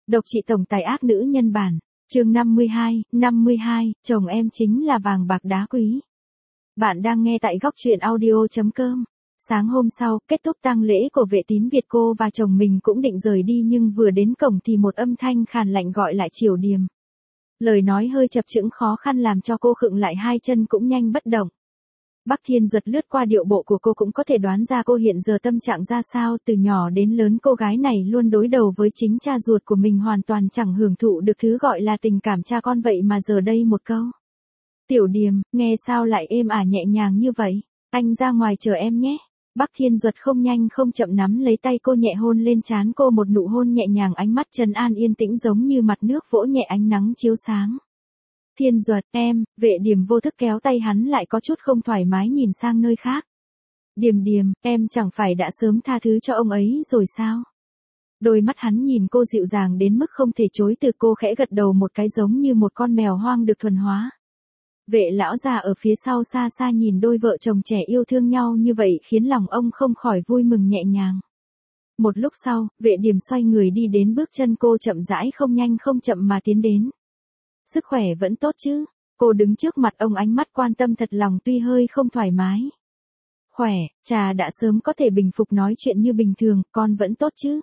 Độc trị tổng tài ác nữ nhân bản, chương 52, chồng em chính là vàng bạc đá quý. Bạn đang nghe tại góc truyện audio.com. Sáng hôm sau, kết thúc tang lễ của Vệ Tín Việt, cô và chồng mình cũng định rời đi nhưng vừa đến cổng thì một âm thanh khàn lạnh gọi lại Triều Điềm. Lời nói hơi chập chững khó khăn làm cho cô khựng lại, hai chân cũng nhanh bất động. Bắc Thiên Duật lướt qua điệu bộ của cô cũng có thể đoán ra cô hiện giờ tâm trạng ra sao. Từ nhỏ đến lớn cô gái này luôn đối đầu với chính cha ruột của mình, hoàn toàn chẳng hưởng thụ được thứ gọi là tình cảm cha con, vậy mà giờ đây một câu. Tiểu Điềm, nghe sao lại êm ả nhẹ nhàng như vậy, anh ra ngoài chờ em nhé. Bắc Thiên Duật không nhanh không chậm nắm lấy tay cô, nhẹ hôn lên trán cô, một nụ hôn nhẹ nhàng, ánh mắt trấn an yên tĩnh giống như mặt nước vỗ nhẹ ánh nắng chiếu sáng. Thiên Duật, em. Vệ Điềm vô thức kéo tay hắn lại, có chút không thoải mái nhìn sang nơi khác. Điềm Điềm, em chẳng phải đã sớm tha thứ cho ông ấy rồi sao? Đôi mắt hắn nhìn cô dịu dàng đến mức không thể chối từ, cô khẽ gật đầu một cái giống như một con mèo hoang được thuần hóa. Vệ lão già ở phía sau xa xa nhìn đôi vợ chồng trẻ yêu thương nhau như vậy khiến lòng ông không khỏi vui mừng nhẹ nhàng. Một lúc sau, Vệ Điềm xoay người đi đến, bước chân cô chậm rãi không nhanh không chậm mà tiến đến. Sức khỏe vẫn tốt chứ? Cô đứng trước mặt ông, ánh mắt quan tâm thật lòng tuy hơi không thoải mái. Khỏe, cha đã sớm có thể bình phục, nói chuyện như bình thường, con vẫn tốt chứ?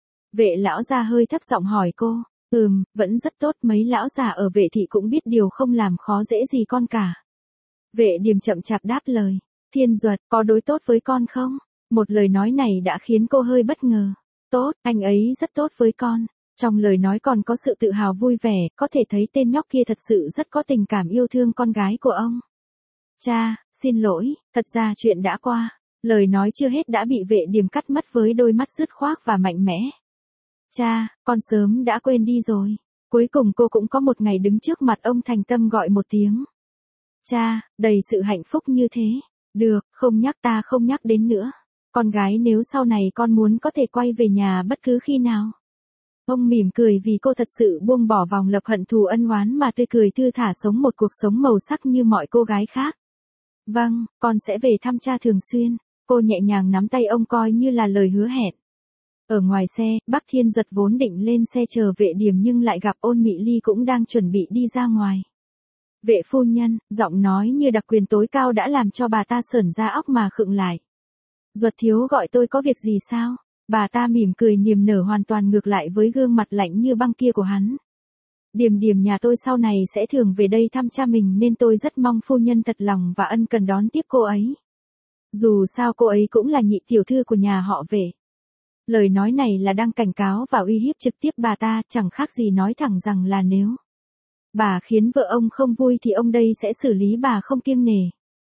Vệ lão già hơi thấp giọng hỏi cô. Vẫn rất tốt, mấy lão già ở Vệ thị cũng biết điều không làm khó dễ gì con cả. Vệ Điềm chậm chạp đáp lời. Thiên Duật, có đối tốt với con không? Một lời nói này đã khiến cô hơi bất ngờ. Tốt, anh ấy rất tốt với con. Trong lời nói còn có sự tự hào vui vẻ, có thể thấy tên nhóc kia thật sự rất có tình cảm yêu thương con gái của ông. Cha, xin lỗi, thật ra chuyện đã qua. Lời nói chưa hết đã bị Vệ Điềm cắt mất với đôi mắt dứt khoát và mạnh mẽ. Cha, con sớm đã quên đi rồi. Cuối cùng cô cũng có một ngày đứng trước mặt ông thành tâm gọi một tiếng. Cha, đầy sự hạnh phúc như thế. Được, không nhắc, ta không nhắc đến nữa. Con gái nếu sau này con muốn có thể quay về nhà bất cứ khi nào. Ông mỉm cười vì cô thật sự buông bỏ vòng lập hận thù ân oán mà tươi cười thư thả sống một cuộc sống màu sắc như mọi cô gái khác. Vâng, con sẽ về thăm cha thường xuyên. Cô nhẹ nhàng nắm tay ông coi như là lời hứa hẹn. Ở ngoài xe, Bắc Thiên Duật vốn định lên xe chờ Vệ Điềm nhưng lại gặp Ôn Mị Ly cũng đang chuẩn bị đi ra ngoài. Vệ phu nhân, giọng nói như đặc quyền tối cao đã làm cho bà ta sởn da óc mà khựng lại. Duật thiếu gọi tôi có việc gì sao? Bà ta mỉm cười niềm nở, hoàn toàn ngược lại với gương mặt lạnh như băng kia của hắn. Điềm Điềm nhà tôi sau này sẽ thường về đây thăm cha mình nên tôi rất mong phu nhân thật lòng và ân cần đón tiếp cô ấy. Dù sao cô ấy cũng là nhị tiểu thư của nhà họ Vệ. Lời nói này là đang cảnh cáo và uy hiếp trực tiếp bà ta, chẳng khác gì nói thẳng rằng là nếu bà khiến vợ ông không vui thì ông đây sẽ xử lý bà không kiêng nể.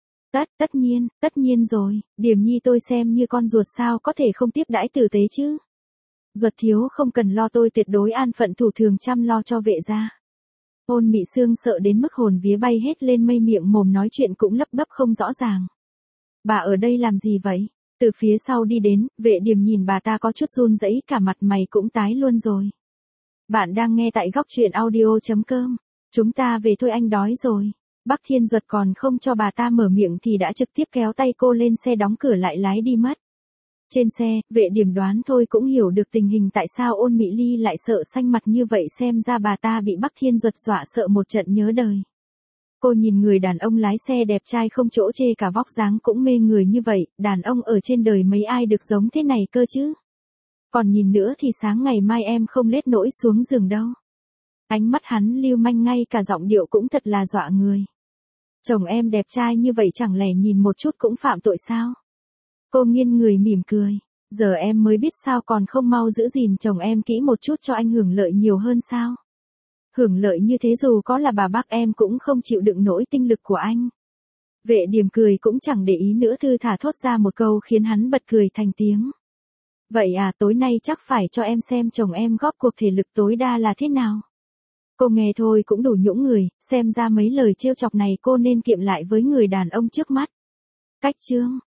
Tất nhiên rồi, Điềm nhi tôi xem như con ruột sao có thể không tiếp đãi tử tế chứ. Duật thiếu không cần lo, tôi tuyệt đối an phận thủ thường chăm lo cho Vệ gia. Ôn Mị Sương sợ đến mức hồn vía bay hết lên mây, miệng mồm nói chuyện cũng lấp bấp không rõ ràng. Bà ở đây làm gì vậy? Từ phía sau đi đến, Vệ Điềm nhìn bà ta có chút run rẩy, cả mặt mày cũng tái luôn rồi. Bạn đang nghe tại góc truyện audio.com. Chúng ta về thôi, anh đói rồi. Bắc Thiên Duật còn không cho bà ta mở miệng thì đã trực tiếp kéo tay cô lên xe, đóng cửa lại lái đi mất. Trên xe, Vệ Điềm đoán thôi cũng hiểu được tình hình tại sao Ôn Mị Ly lại sợ xanh mặt như vậy, xem ra bà ta bị Bắc Thiên Duật dọa sợ một trận nhớ đời. Cô nhìn người đàn ông lái xe đẹp trai không chỗ chê, cả vóc dáng cũng mê người như vậy, đàn ông ở trên đời mấy ai được giống thế này cơ chứ. Còn nhìn nữa thì sáng ngày mai em không lết nỗi xuống giường đâu. Ánh mắt hắn lưu manh, ngay cả giọng điệu cũng thật là dọa người. Chồng em đẹp trai như vậy chẳng lẽ nhìn một chút cũng phạm tội sao? Cô nghiêng người mỉm cười. Giờ em mới biết sao còn không mau giữ gìn chồng em kỹ một chút cho anh hưởng lợi nhiều hơn sao? Hưởng lợi như thế dù có là bà bác em cũng không chịu đựng nổi tinh lực của anh. Vệ Điềm cười cũng chẳng để ý nữa, thư thả thốt ra một câu khiến hắn bật cười thành tiếng. Vậy à, tối nay chắc phải cho em xem chồng em góp cuộc thể lực tối đa là thế nào. Cô nghe thôi cũng đủ nhũng người, xem ra mấy lời trêu chọc này cô nên kiệm lại với người đàn ông trước mắt. Cách chương